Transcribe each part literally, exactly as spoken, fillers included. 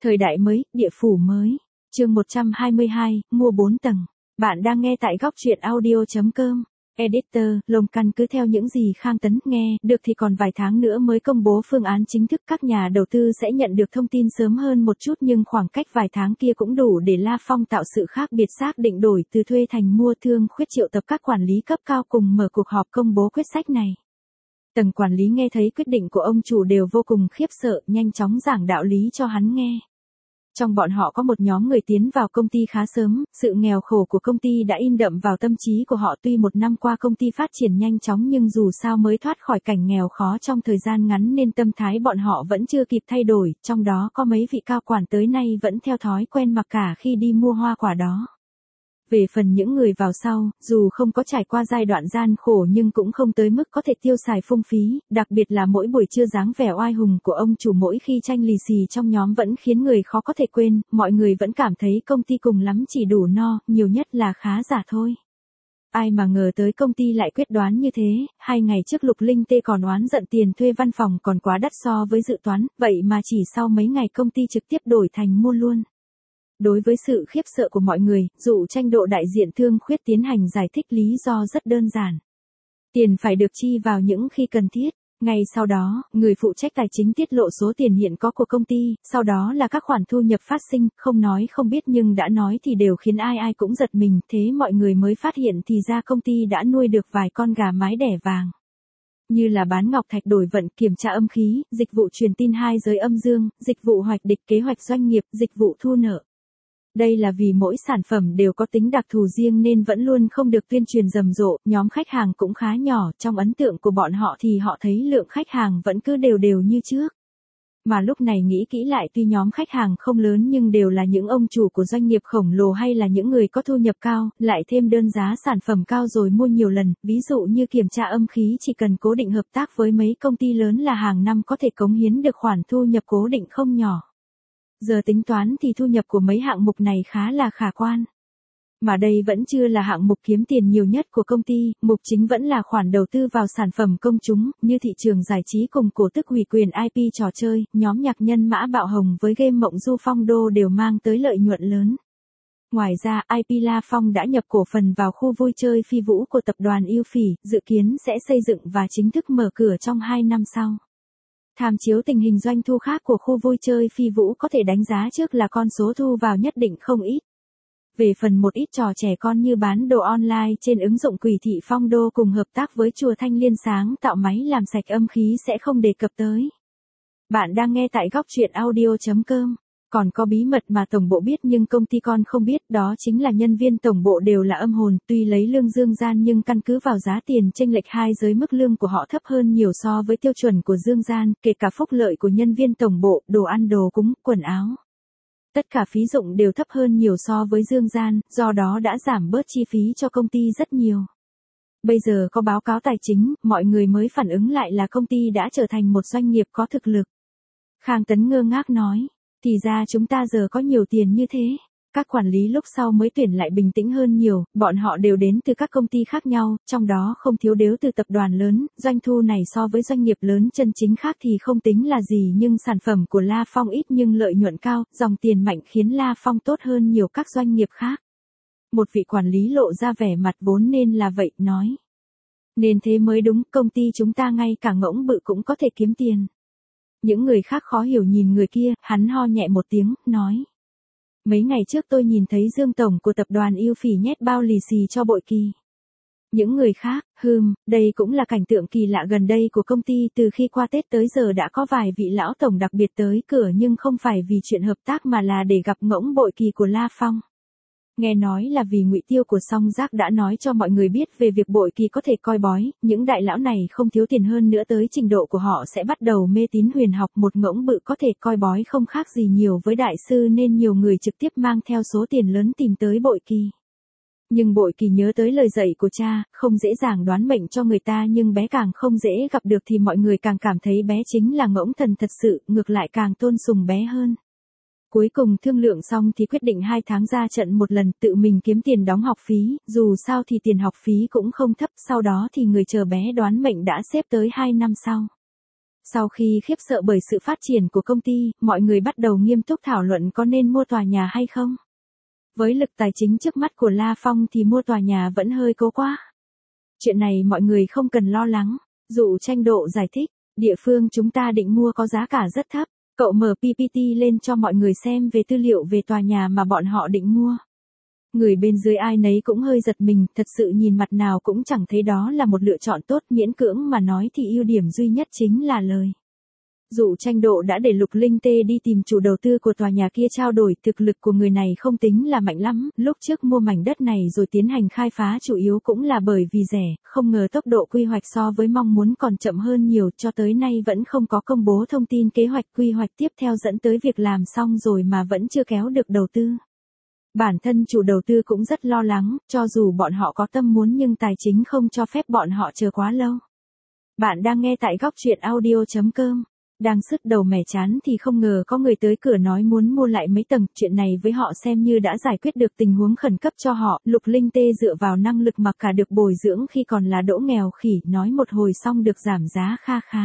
Thời đại mới, địa phủ mới. Chương một trăm hai mươi hai, mua bốn tầng. Bạn đang nghe tại góc truyện audio chấm com. Editor, lồng căn cứ theo những gì Khang Tấn nghe được thì còn vài tháng nữa mới công bố phương án chính thức, các nhà đầu tư sẽ nhận được thông tin sớm hơn một chút, nhưng khoảng cách vài tháng kia cũng đủ để La Phong tạo sự khác biệt, xác định đổi từ thuê thành mua. Thương Khuyết triệu tập các quản lý cấp cao cùng mở cuộc họp công bố quyết sách này. Tầng quản lý nghe thấy quyết định của ông chủ đều vô cùng khiếp sợ, nhanh chóng giảng đạo lý cho hắn nghe. Trong bọn họ có một nhóm người tiến vào công ty khá sớm, sự nghèo khổ của công ty đã in đậm vào tâm trí của họ. Tuy một năm qua công ty phát triển nhanh chóng nhưng dù sao mới thoát khỏi cảnh nghèo khó trong thời gian ngắn nên tâm thái bọn họ vẫn chưa kịp thay đổi, trong đó có mấy vị cao quản tới nay vẫn theo thói quen mặc cả khi đi mua hoa quả đó. Về phần những người vào sau, dù không có trải qua giai đoạn gian khổ nhưng cũng không tới mức có thể tiêu xài phung phí, đặc biệt là mỗi buổi trưa dáng vẻ oai hùng của ông chủ mỗi khi tranh lì xì trong nhóm vẫn khiến người khó có thể quên, mọi người vẫn cảm thấy công ty cùng lắm chỉ đủ no, nhiều nhất là khá giả thôi. Ai mà ngờ tới công ty lại quyết đoán như thế, hai ngày trước Lục Linh Tê còn oán giận tiền thuê văn phòng còn quá đắt so với dự toán, vậy mà chỉ sau mấy ngày công ty trực tiếp đổi thành mua luôn. Đối với sự khiếp sợ của mọi người, dụ tranh độ đại diện Thương Khuyết tiến hành giải thích lý do rất đơn giản. Tiền phải được chi vào những khi cần thiết. Ngay sau đó, người phụ trách tài chính tiết lộ số tiền hiện có của công ty, sau đó là các khoản thu nhập phát sinh, không nói không biết nhưng đã nói thì đều khiến ai ai cũng giật mình, thế mọi người mới phát hiện thì ra công ty đã nuôi được vài con gà mái đẻ vàng. Như là bán ngọc thạch đổi vận, kiểm tra âm khí, dịch vụ truyền tin hai giới âm dương, dịch vụ hoạch địch, kế hoạch doanh nghiệp, dịch vụ thu nợ. Đây là vì mỗi sản phẩm đều có tính đặc thù riêng nên vẫn luôn không được tuyên truyền rầm rộ, nhóm khách hàng cũng khá nhỏ, trong ấn tượng của bọn họ thì họ thấy lượng khách hàng vẫn cứ đều đều như trước. Mà lúc này nghĩ kỹ lại, tuy nhóm khách hàng không lớn nhưng đều là những ông chủ của doanh nghiệp khổng lồ hay là những người có thu nhập cao, lại thêm đơn giá sản phẩm cao rồi mua nhiều lần, ví dụ như kiểm tra âm khí chỉ cần cố định hợp tác với mấy công ty lớn là hàng năm có thể cống hiến được khoản thu nhập cố định không nhỏ. Giờ tính toán thì thu nhập của mấy hạng mục này khá là khả quan. Mà đây vẫn chưa là hạng mục kiếm tiền nhiều nhất của công ty, mục chính vẫn là khoản đầu tư vào sản phẩm công chúng, như thị trường giải trí cùng cổ tức ủy quyền i pê trò chơi, nhóm nhạc nhân Mã Bạo Hồng với game Mộng Du Phong Đô đều mang tới lợi nhuận lớn. Ngoài ra, i pê La Phong đã nhập cổ phần vào khu vui chơi Phi Vũ của tập đoàn Yêu Phỉ, dự kiến sẽ xây dựng và chính thức mở cửa trong hai năm sau. Tham chiếu tình hình doanh thu khác của khu vui chơi Phi Vũ có thể đánh giá trước là con số thu vào nhất định không ít. Về phần một ít trò trẻ con như bán đồ online trên ứng dụng Quỷ Thị Phong Đô cùng hợp tác với chùa Thanh Liên sáng tạo máy làm sạch âm khí sẽ không đề cập tới. Bạn đang nghe tại góc truyện audio chấm com. Còn có bí mật mà tổng bộ biết nhưng công ty con không biết, đó chính là nhân viên tổng bộ đều là âm hồn, tuy lấy lương dương gian nhưng căn cứ vào giá tiền chênh lệch hai giới mức lương của họ thấp hơn nhiều so với tiêu chuẩn của dương gian, kể cả phúc lợi của nhân viên tổng bộ, đồ ăn đồ cúng, quần áo. Tất cả phí dụng đều thấp hơn nhiều so với dương gian, do đó đã giảm bớt chi phí cho công ty rất nhiều. Bây giờ có báo cáo tài chính, mọi người mới phản ứng lại là công ty đã trở thành một doanh nghiệp có thực lực. Khang Tấn ngơ ngác nói. Thì ra chúng ta giờ có nhiều tiền như thế. Các quản lý lúc sau mới tuyển lại bình tĩnh hơn nhiều, bọn họ đều đến từ các công ty khác nhau, trong đó không thiếu đếu từ tập đoàn lớn, doanh thu này so với doanh nghiệp lớn chân chính khác thì không tính là gì, nhưng sản phẩm của La Phong ít nhưng lợi nhuận cao, dòng tiền mạnh khiến La Phong tốt hơn nhiều các doanh nghiệp khác. Một vị quản lý lộ ra vẻ mặt vốn nên là vậy, nói. Nên thế mới đúng, công ty chúng ta ngay cả ngỗng bự cũng có thể kiếm tiền. Những người khác khó hiểu nhìn người kia, hắn ho nhẹ một tiếng, nói. Mấy ngày trước tôi nhìn thấy Dương Tổng của tập đoàn Yêu Phỉ nhét bao lì xì cho Bội Kỳ. Những người khác, hừm, đây cũng là cảnh tượng kỳ lạ gần đây của công ty, từ khi qua Tết tới giờ đã có vài vị lão tổng đặc biệt tới cửa nhưng không phải vì chuyện hợp tác mà là để gặp ngỗng Bội Kỳ của La Phong. Nghe nói là vì Ngụy Tiêu của Song Giác đã nói cho mọi người biết về việc Bội Kỳ có thể coi bói, những đại lão này không thiếu tiền hơn nữa tới trình độ của họ sẽ bắt đầu mê tín huyền học, một ngỗng bự có thể coi bói không khác gì nhiều với đại sư nên nhiều người trực tiếp mang theo số tiền lớn tìm tới Bội Kỳ. Nhưng Bội Kỳ nhớ tới lời dạy của cha, không dễ dàng đoán mệnh cho người ta nhưng bé càng không dễ gặp được thì mọi người càng cảm thấy bé chính là ngỗng thần thật sự, ngược lại càng tôn sùng bé hơn. Cuối cùng thương lượng xong thì quyết định hai tháng ra trận một lần, tự mình kiếm tiền đóng học phí, dù sao thì tiền học phí cũng không thấp, sau đó thì người chờ bé đoán mệnh đã xếp tới hai năm sau. Sau khi khiếp sợ bởi sự phát triển của công ty, mọi người bắt đầu nghiêm túc thảo luận có nên mua tòa nhà hay không. Với lực tài chính trước mắt của La Phong thì mua tòa nhà vẫn hơi cố quá. Chuyện này mọi người không cần lo lắng. Dụ Tranh Độ giải thích, địa phương chúng ta định mua có giá cả rất thấp. Cậu mở pê pê tê lên cho mọi người xem về tư liệu về tòa nhà mà bọn họ định mua. Người bên dưới ai nấy cũng hơi giật mình, thật sự nhìn mặt nào cũng chẳng thấy đó là một lựa chọn tốt, miễn cưỡng mà nói thì ưu điểm duy nhất chính là lời. Dụ Tranh Độ đã để Lục Linh Tê đi tìm chủ đầu tư của tòa nhà kia trao đổi, thực lực của người này không tính là mạnh lắm, lúc trước mua mảnh đất này rồi tiến hành khai phá chủ yếu cũng là bởi vì rẻ, không ngờ tốc độ quy hoạch so với mong muốn còn chậm hơn nhiều, cho tới nay vẫn không có công bố thông tin kế hoạch quy hoạch tiếp theo dẫn tới việc làm xong rồi mà vẫn chưa kéo được đầu tư. Bản thân chủ đầu tư cũng rất lo lắng, cho dù bọn họ có tâm muốn nhưng tài chính không cho phép bọn họ chờ quá lâu. Bạn đang nghe tại góc truyện audio chấm com. Đang sứt đầu mẻ chán thì không ngờ có người tới cửa nói muốn mua lại mấy tầng, chuyện này với họ xem như đã giải quyết được tình huống khẩn cấp cho họ. Lục Linh Tê dựa vào năng lực mà cả được bồi dưỡng khi còn là đỗ nghèo khỉ, nói một hồi xong được giảm giá kha khá.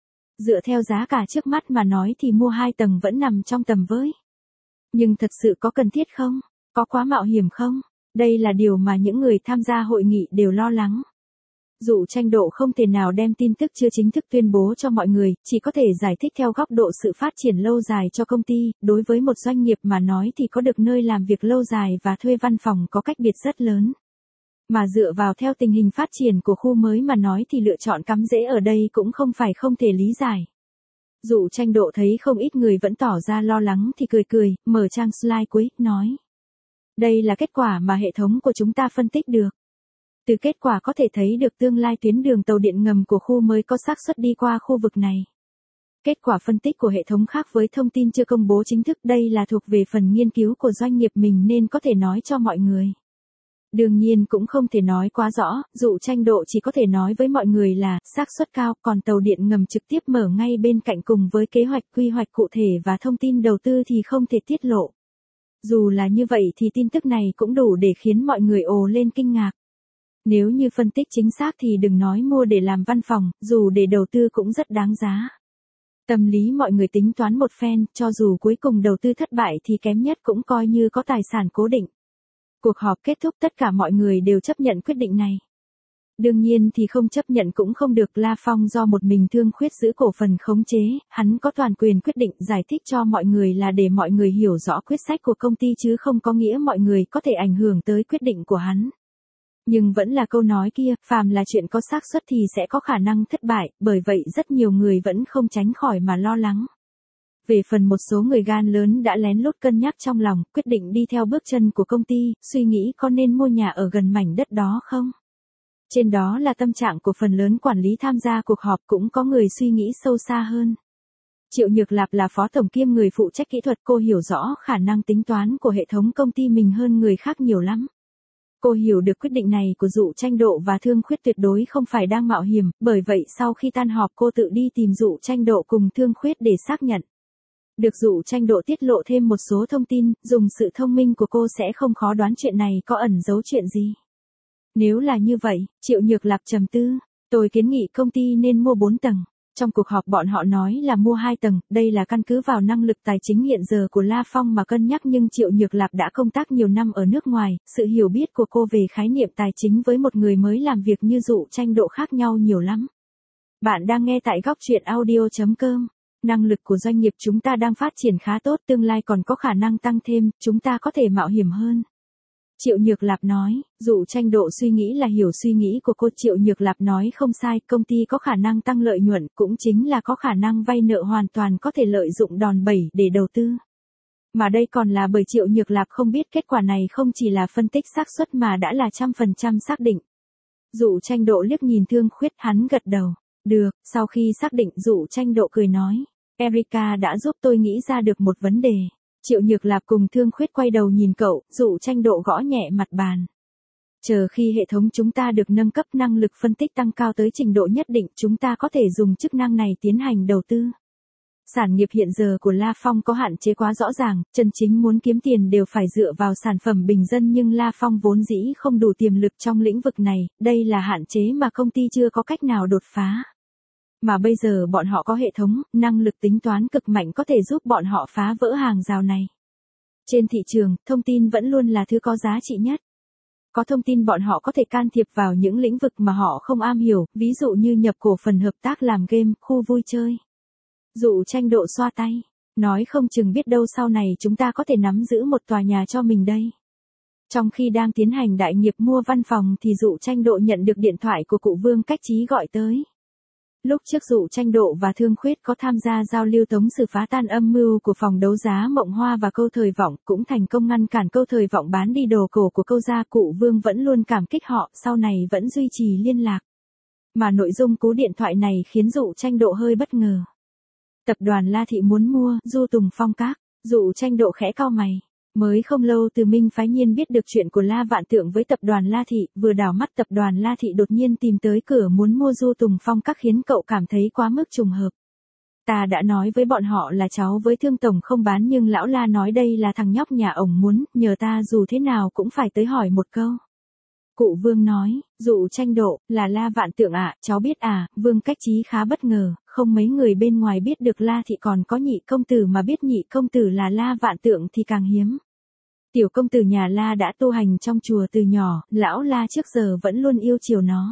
Dựa theo giá cả trước mắt mà nói thì mua hai tầng vẫn nằm trong tầm với. Nhưng thật sự có cần thiết không? Có quá mạo hiểm không? Đây là điều mà những người tham gia hội nghị đều lo lắng. Dụ Tranh Độ không thể nào đem tin tức chưa chính thức tuyên bố cho mọi người, chỉ có thể giải thích theo góc độ sự phát triển lâu dài cho công ty. Đối với một doanh nghiệp mà nói thì có được nơi làm việc lâu dài và thuê văn phòng có cách biệt rất lớn. Mà dựa vào theo tình hình phát triển của khu mới mà nói thì lựa chọn cắm rễ ở đây cũng không phải không thể lý giải. Dụ Tranh Độ thấy không ít người vẫn tỏ ra lo lắng thì cười cười, mở trang slide cuối, nói. Đây là kết quả mà hệ thống của chúng ta phân tích được. Từ kết quả có thể thấy được tương lai tuyến đường tàu điện ngầm của khu mới có xác suất đi qua khu vực này. Kết quả phân tích của hệ thống khác với thông tin chưa công bố chính thức, đây là thuộc về phần nghiên cứu của doanh nghiệp mình nên có thể nói cho mọi người. Đương nhiên cũng không thể nói quá rõ, Dụ Tranh Độ chỉ có thể nói với mọi người là xác suất cao, còn tàu điện ngầm trực tiếp mở ngay bên cạnh cùng với kế hoạch quy hoạch cụ thể và thông tin đầu tư thì không thể tiết lộ. Dù là như vậy thì tin tức này cũng đủ để khiến mọi người ồ lên kinh ngạc. Nếu như phân tích chính xác thì đừng nói mua để làm văn phòng, dù để đầu tư cũng rất đáng giá. Tâm lý mọi người tính toán một phen, cho dù cuối cùng đầu tư thất bại thì kém nhất cũng coi như có tài sản cố định. Cuộc họp kết thúc, tất cả mọi người đều chấp nhận quyết định này. Đương nhiên thì không chấp nhận cũng không được, La Phong do một mình Thương Khuyết giữ cổ phần khống chế, hắn có toàn quyền quyết định, giải thích cho mọi người là để mọi người hiểu rõ quyết sách của công ty chứ không có nghĩa mọi người có thể ảnh hưởng tới quyết định của hắn. Nhưng vẫn là câu nói kia, phàm là chuyện có xác suất thì sẽ có khả năng thất bại, bởi vậy rất nhiều người vẫn không tránh khỏi mà lo lắng. Về phần một số người gan lớn đã lén lút cân nhắc trong lòng, quyết định đi theo bước chân của công ty, suy nghĩ có nên mua nhà ở gần mảnh đất đó không? Trên đó là tâm trạng của phần lớn quản lý tham gia cuộc họp, cũng có người suy nghĩ sâu xa hơn. Triệu Nhược Lạp là phó tổng kiêm người phụ trách kỹ thuật, cô hiểu rõ khả năng tính toán của hệ thống công ty mình hơn người khác nhiều lắm. Cô hiểu được quyết định này của Dụ Tranh Độ và Thương Khuyết tuyệt đối không phải đang mạo hiểm, bởi vậy sau khi tan họp cô tự đi tìm Dụ Tranh Độ cùng Thương Khuyết để xác nhận. Được Dụ Tranh Độ tiết lộ thêm một số thông tin, dùng sự thông minh của cô sẽ không khó đoán chuyện này có ẩn giấu chuyện gì. Nếu là như vậy, Triệu Nhược Lạp trầm tư, tôi kiến nghị công ty nên mua bốn tầng. Trong cuộc họp bọn họ nói là mua hai tầng, đây là căn cứ vào năng lực tài chính hiện giờ của La Phong mà cân nhắc, nhưng Triệu Nhược Lạp đã công tác nhiều năm ở nước ngoài, sự hiểu biết của cô về khái niệm tài chính với một người mới làm việc như Dụ Tranh Độ khác nhau nhiều lắm. Bạn đang nghe tại góc truyện audio chấm com. Năng lực của doanh nghiệp chúng ta đang phát triển khá tốt, tương lai còn có khả năng tăng thêm, chúng ta có thể mạo hiểm hơn. Triệu Nhược Lạp nói. Dụ Tranh Độ suy nghĩ là hiểu suy nghĩ của cô. Triệu Nhược Lạp nói không sai, công ty có khả năng tăng lợi nhuận, cũng chính là có khả năng vay nợ hoàn toàn có thể lợi dụng đòn bẩy để đầu tư. Mà đây còn là bởi Triệu Nhược Lạp không biết kết quả này không chỉ là phân tích xác suất mà đã là trăm phần trăm xác định. Dụ Tranh Độ liếc nhìn Thương Khuyết, hắn gật đầu. Được, sau khi xác định Dụ Tranh Độ cười nói. Erica đã giúp tôi nghĩ ra được một vấn đề. Triệu Nhược Lạp cùng Thương Khuyết quay đầu nhìn cậu, Dụ Tranh Độ gõ nhẹ mặt bàn. Chờ khi hệ thống chúng ta được nâng cấp, năng lực phân tích tăng cao tới trình độ nhất định, chúng ta có thể dùng chức năng này tiến hành đầu tư. Sản nghiệp hiện giờ của La Phong có hạn chế quá rõ ràng, chân chính muốn kiếm tiền đều phải dựa vào sản phẩm bình dân, nhưng La Phong vốn dĩ không đủ tiềm lực trong lĩnh vực này, đây là hạn chế mà công ty chưa có cách nào đột phá. Mà bây giờ bọn họ có hệ thống, năng lực tính toán cực mạnh có thể giúp bọn họ phá vỡ hàng rào này. Trên thị trường, thông tin vẫn luôn là thứ có giá trị nhất. Có thông tin bọn họ có thể can thiệp vào những lĩnh vực mà họ không am hiểu, ví dụ như nhập cổ phần hợp tác làm game, khu vui chơi. Dụ tranh độ xoa tay, nói không chừng biết đâu sau này chúng ta có thể nắm giữ một tòa nhà cho mình đây. Trong khi đang tiến hành đại nghiệp mua văn phòng thì Dụ Tranh Độ nhận được điện thoại của cụ Vương Cách Trí gọi tới. Lúc trước Dụ Tranh Độ và Thương Khuyết có tham gia giao lưu tống xử phá tan âm mưu của phòng đấu giá Mộng Hoa và Câu Thời Vọng, cũng thành công ngăn cản Câu Thời Vọng bán đi đồ cổ của Câu gia. Cụ Vương vẫn luôn cảm kích họ, sau này vẫn duy trì liên lạc. Mà nội dung cú điện thoại này khiến Dụ Tranh Độ hơi bất ngờ. Tập đoàn La Thị muốn mua Du Tùng Phong Các. Dụ Tranh Độ khẽ cau mày. Mới không lâu Từ Minh Phái Nhiên biết được chuyện của La Vạn Tượng với tập đoàn La Thị, vừa đảo mắt tập đoàn La Thị đột nhiên tìm tới cửa muốn mua Du Tùng Phong Các khiến cậu cảm thấy quá mức trùng hợp. Ta đã nói với bọn họ là cháu với Thương Tổng không bán, nhưng lão La nói đây là thằng nhóc nhà ổng muốn, nhờ ta dù thế nào cũng phải tới hỏi một câu. Cụ Vương nói, Dụ Tranh Độ, là La Vạn Tượng ạ, à, cháu biết à. Vương Cách Trí khá bất ngờ, không mấy người bên ngoài biết được La Thị còn có nhị công tử, mà biết nhị công tử là La Vạn Tượng thì càng hiếm. Tiểu công tử nhà La đã tu hành trong chùa từ nhỏ, lão La trước giờ vẫn luôn yêu chiều nó.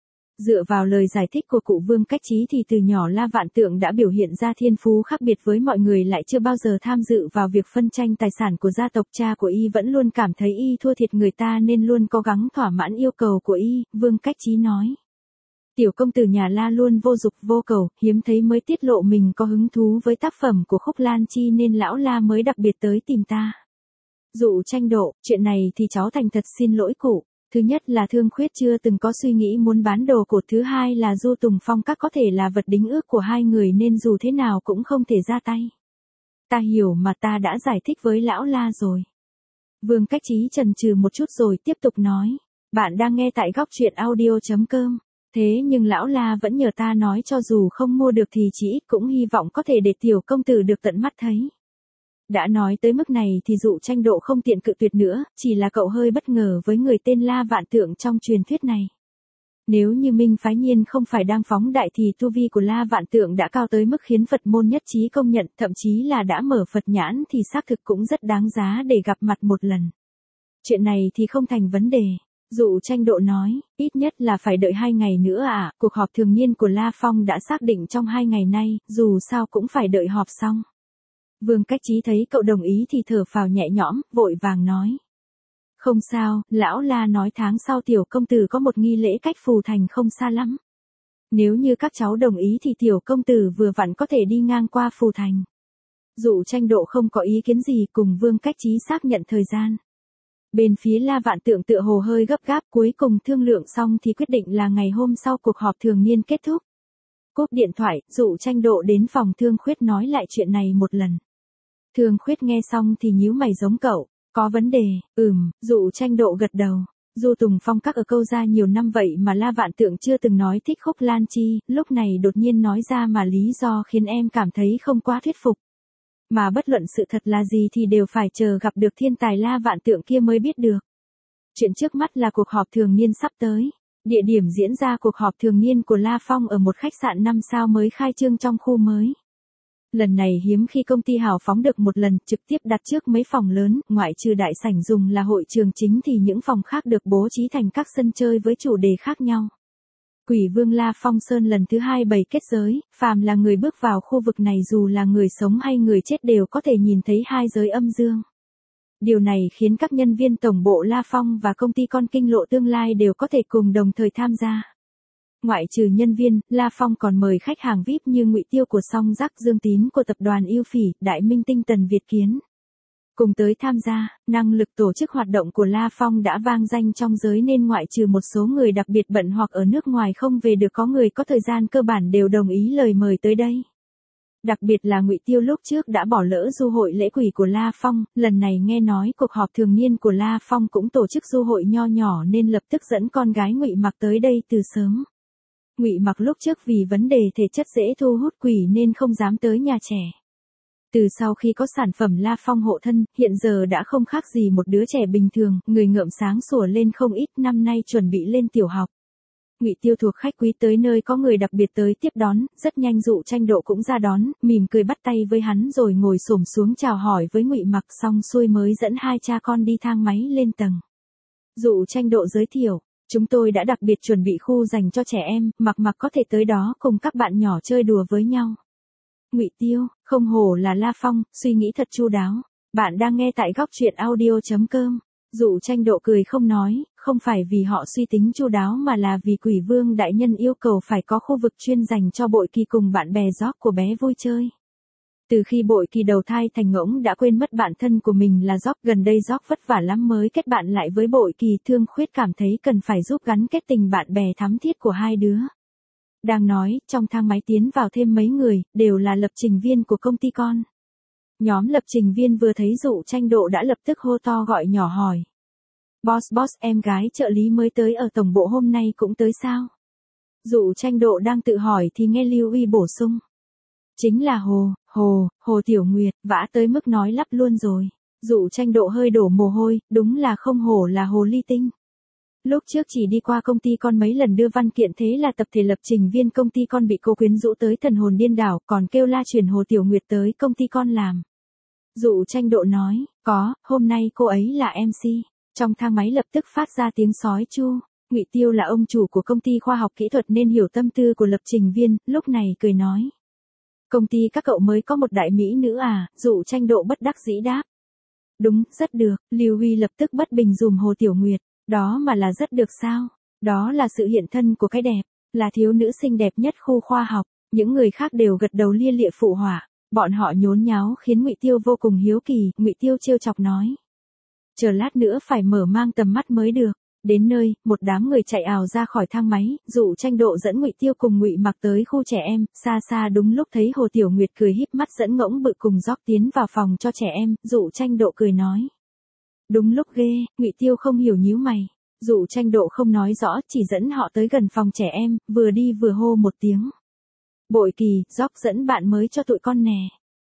Dựa vào lời giải thích của cụ Vương Cách Trí thì từ nhỏ La Vạn Tượng đã biểu hiện ra thiên phú khác biệt với mọi người, lại chưa bao giờ tham dự vào việc phân tranh tài sản của gia tộc. Cha của y vẫn luôn cảm thấy y thua thiệt người ta nên luôn cố gắng thỏa mãn yêu cầu của y, Vương Cách Trí nói. Tiểu công tử nhà La luôn vô dục vô cầu, hiếm thấy mới tiết lộ mình có hứng thú với tác phẩm của Khúc Lan Chi nên lão La mới đặc biệt tới tìm ta. Dụ Tranh Độ, chuyện này thì cháu thành thật xin lỗi cụ. Thứ nhất là Thương Khuyết chưa từng có suy nghĩ muốn bán đồ cổ, thứ hai là Du Tùng Phong Các có thể là vật đính ước của hai người nên dù thế nào cũng không thể ra tay. Ta hiểu mà, ta đã giải thích với lão La rồi. Vương Cách Trí chần chừ một chút rồi tiếp tục nói. Bạn đang nghe tại góc truyện audio chấm com. Thế nhưng lão La vẫn nhờ ta nói cho dù không mua được thì chỉ ít cũng hy vọng có thể để tiểu công tử được tận mắt thấy. Đã nói tới mức này thì Dụ Tranh Độ không tiện cự tuyệt nữa, chỉ là cậu hơi bất ngờ với người tên La Vạn Tượng trong truyền thuyết này. Nếu như Minh Phái Nhiên không phải đang phóng đại thì tu vi của La Vạn Tượng đã cao tới mức khiến Phật môn nhất trí công nhận, thậm chí là đã mở Phật nhãn thì xác thực cũng rất đáng giá để gặp mặt một lần. Chuyện này thì không thành vấn đề. Dụ Tranh Độ nói, ít nhất là phải đợi hai ngày nữa à, cuộc họp thường niên của La Phong đã xác định trong hai ngày nay, dù sao cũng phải đợi họp xong. Vương Cách Trí thấy cậu đồng ý thì thở phào nhẹ nhõm, vội vàng nói. Không sao, lão La nói tháng sau tiểu công tử có một nghi lễ cách Phù Thành không xa lắm. Nếu như các cháu đồng ý thì tiểu công tử vừa vặn có thể đi ngang qua Phù Thành. Dụ Tranh Độ không có ý kiến gì, cùng Vương Cách Trí xác nhận thời gian. Bên phía La Vạn Tượng tựa hồ hơi gấp gáp, cuối cùng thương lượng xong thì quyết định là ngày hôm sau cuộc họp thường niên kết thúc. Cúp điện thoại, Dụ Tranh Độ đến phòng Thương Khuyết nói lại chuyện này một lần. Thương Khuyết nghe xong thì nhíu mày giống cậu, có vấn đề. Ừm, Dụ Tranh Độ gật đầu. Du Tùng Phong Các ở Câu gia nhiều năm vậy mà La Vạn Tượng chưa từng nói thích Khúc Lan Chi, lúc này đột nhiên nói ra mà lý do khiến em cảm thấy không quá thuyết phục. Mà bất luận sự thật là gì thì đều phải chờ gặp được thiên tài La Vạn Tượng kia mới biết được. Chuyện trước mắt là cuộc họp thường niên sắp tới. Địa điểm diễn ra cuộc họp thường niên của La Phong ở một khách sạn năm sao mới khai trương trong khu mới. Lần này hiếm khi công ty hào phóng được một lần trực tiếp đặt trước mấy phòng lớn, ngoại trừ đại sảnh dùng là hội trường chính thì những phòng khác được bố trí thành các sân chơi với chủ đề khác nhau. Quỷ Vương La Phong Sơn lần thứ hai bày kết giới, phàm là người bước vào khu vực này dù là người sống hay người chết đều có thể nhìn thấy hai giới âm dương. Điều này khiến các nhân viên tổng bộ La Phong và công ty con Kinh Lộ tương lai đều có thể cùng đồng thời tham gia. Ngoại trừ nhân viên, La Phong còn mời khách hàng vi ai pi như Ngụy Tiêu của Song Giác, Dương Tín của tập đoàn Yêu Phỉ, Đại Minh Tinh Tần Việt Kiến. Cùng tới tham gia, năng lực tổ chức hoạt động của La Phong đã vang danh trong giới nên ngoại trừ một số người đặc biệt bận hoặc ở nước ngoài không về được, có người có thời gian cơ bản đều đồng ý lời mời tới đây. Đặc biệt là Ngụy Tiêu lúc trước đã bỏ lỡ du hội lễ quỷ của La Phong, lần này nghe nói cuộc họp thường niên của La Phong cũng tổ chức du hội nho nhỏ nên lập tức dẫn con gái Ngụy Mặc tới đây từ sớm. Ngụy Mặc lúc trước vì vấn đề thể chất dễ thu hút quỷ nên không dám tới nhà trẻ. Từ sau khi có sản phẩm La Phong hộ thân, hiện giờ đã không khác gì một đứa trẻ bình thường, người ngợm sáng sủa lên không ít, năm nay chuẩn bị lên tiểu học. Ngụy Tiêu thuộc khách quý tới nơi có người đặc biệt tới tiếp đón, rất nhanh Dụ Tranh Độ cũng ra đón, mỉm cười bắt tay với hắn rồi ngồi xổm xuống chào hỏi với Ngụy Mặc, xong xuôi mới dẫn hai cha con đi thang máy lên tầng. Dụ Tranh Độ giới thiệu, chúng tôi đã đặc biệt chuẩn bị khu dành cho trẻ em, Mặc Mặc có thể tới đó cùng các bạn nhỏ chơi đùa với nhau. Ngụy Tiêu, không hổ là La Phong, suy nghĩ thật chu đáo. Bạn đang nghe tại góc truyện audio chấm com. Dụ Tranh Độ cười không nói, không phải vì họ suy tính chu đáo mà là vì Quỷ Vương đại nhân yêu cầu phải có khu vực chuyên dành cho Bội Kỳ cùng bạn bè Gióc của bé vui chơi. Từ khi Bội Kỳ đầu thai thành ngỗng đã quên mất bạn thân của mình là Gióc, gần đây Gióc vất vả lắm mới kết bạn lại với Bội Kỳ, Thương Khuyết cảm thấy cần phải giúp gắn kết tình bạn bè thắm thiết của hai đứa. Đang nói, trong thang máy tiến vào thêm mấy người, đều là lập trình viên của công ty con. Nhóm lập trình viên vừa thấy Dụ Tranh Độ đã lập tức hô to gọi nhỏ hỏi. Boss boss, em gái trợ lý mới tới ở tổng bộ hôm nay cũng tới sao? Dụ Tranh Độ đang tự hỏi thì nghe Lưu Uy bổ sung. Chính là Hồ, Hồ, Hồ Tiểu Nguyệt, vã tới mức nói lắp luôn rồi. Dụ Tranh Độ hơi đổ mồ hôi, đúng là không hổ là Hồ Ly Tinh. Lúc trước chỉ đi qua công ty con mấy lần đưa văn kiện, thế là tập thể lập trình viên công ty con bị cô quyến rũ tới thần hồn điên đảo, còn kêu la chuyển Hồ Tiểu Nguyệt tới công ty con làm. Dụ Tranh Độ nói, có, hôm nay cô ấy là em xê. Trong thang máy lập tức phát ra tiếng sói chu. Ngụy Tiêu là ông chủ của công ty khoa học kỹ thuật nên hiểu tâm tư của lập trình viên, lúc này cười nói. Công ty các cậu mới có một đại mỹ nữ à? Dụ Tranh Độ bất đắc dĩ đáp. Đúng, rất được. Lưu Huy lập tức bất bình dùm Hồ Tiểu Nguyệt. Đó mà là rất được sao? Đó là sự hiện thân của cái đẹp, là thiếu nữ xinh đẹp nhất khu khoa học. Những người khác đều gật đầu lia lịa phụ họa. Bọn họ nhốn nháo khiến Ngụy Tiêu vô cùng hiếu kỳ. Ngụy Tiêu trêu chọc nói. Chờ lát nữa phải mở mang tầm mắt mới được. Đến nơi, một đám người chạy ào ra khỏi thang máy, Dụ Tranh Độ dẫn Ngụy Tiêu cùng Ngụy Mặc tới khu trẻ em, xa xa đúng lúc thấy Hồ Tiểu Nguyệt cười híp mắt dẫn ngỗng bự cùng Gióc tiến vào phòng cho trẻ em, Dụ Tranh Độ cười nói. Đúng lúc ghê, Ngụy Tiêu không hiểu nhíu mày. Dụ Tranh Độ không nói rõ, chỉ dẫn họ tới gần phòng trẻ em, vừa đi vừa hô một tiếng. Bội Kỳ, Gióc dẫn bạn mới cho tụi con nè.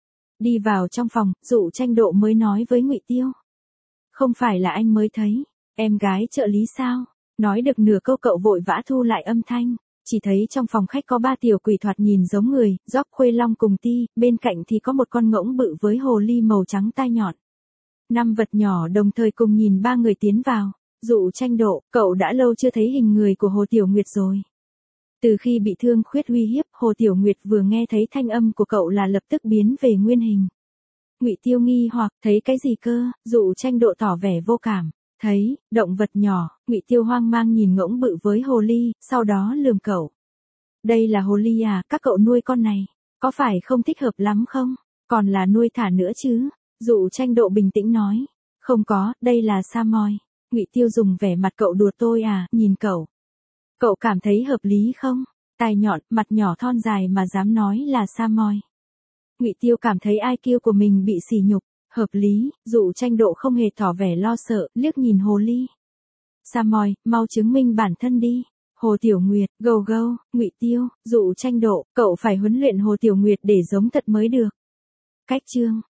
Đi vào trong phòng, Dụ Tranh Độ mới nói với Ngụy Tiêu. Không phải là anh mới thấy, em gái trợ lý sao? Nói được nửa câu cậu vội vã thu lại âm thanh, chỉ thấy trong phòng khách có ba tiểu quỷ thoạt nhìn giống người, Gióc, Khuê Long cùng Ti, bên cạnh thì có một con ngỗng bự với hồ ly màu trắng tai nhọn. Năm vật nhỏ đồng thời cùng nhìn ba người tiến vào. Dụ Tranh Độ, cậu đã lâu chưa thấy hình người của Hồ Tiểu Nguyệt rồi. Từ khi bị Thương Khuyết uy hiếp, Hồ Tiểu Nguyệt vừa nghe thấy thanh âm của cậu là lập tức biến về nguyên hình. Ngụy Tiêu nghi hoặc, thấy cái gì cơ? Dụ Tranh Độ tỏ vẻ vô cảm. Thấy, động vật nhỏ. Ngụy Tiêu hoang mang nhìn ngỗng bự với hồ ly, sau đó lườm cậu. Đây là hồ ly à, các cậu nuôi con này, có phải không thích hợp lắm không? Còn là nuôi thả nữa chứ? Dụ Tranh Độ bình tĩnh nói. Không có, đây là Samoy. Ngụy Tiêu dùng vẻ mặt cậu đùa tôi à, nhìn cậu. Cậu cảm thấy hợp lý không? Tai nhọn, mặt nhỏ thon dài mà dám nói là Samoy. Ngụy Tiêu cảm thấy i kiu của mình bị sỉ nhục. Hợp lý. Dụ Tranh Độ không hề tỏ vẻ lo sợ, liếc nhìn hồ ly. Samoy, mau chứng minh bản thân đi. Hồ Tiểu Nguyệt, gâu gâu. Ngụy Tiêu, Dụ Tranh Độ, cậu phải huấn luyện Hồ Tiểu Nguyệt để giống thật mới được. Cách chương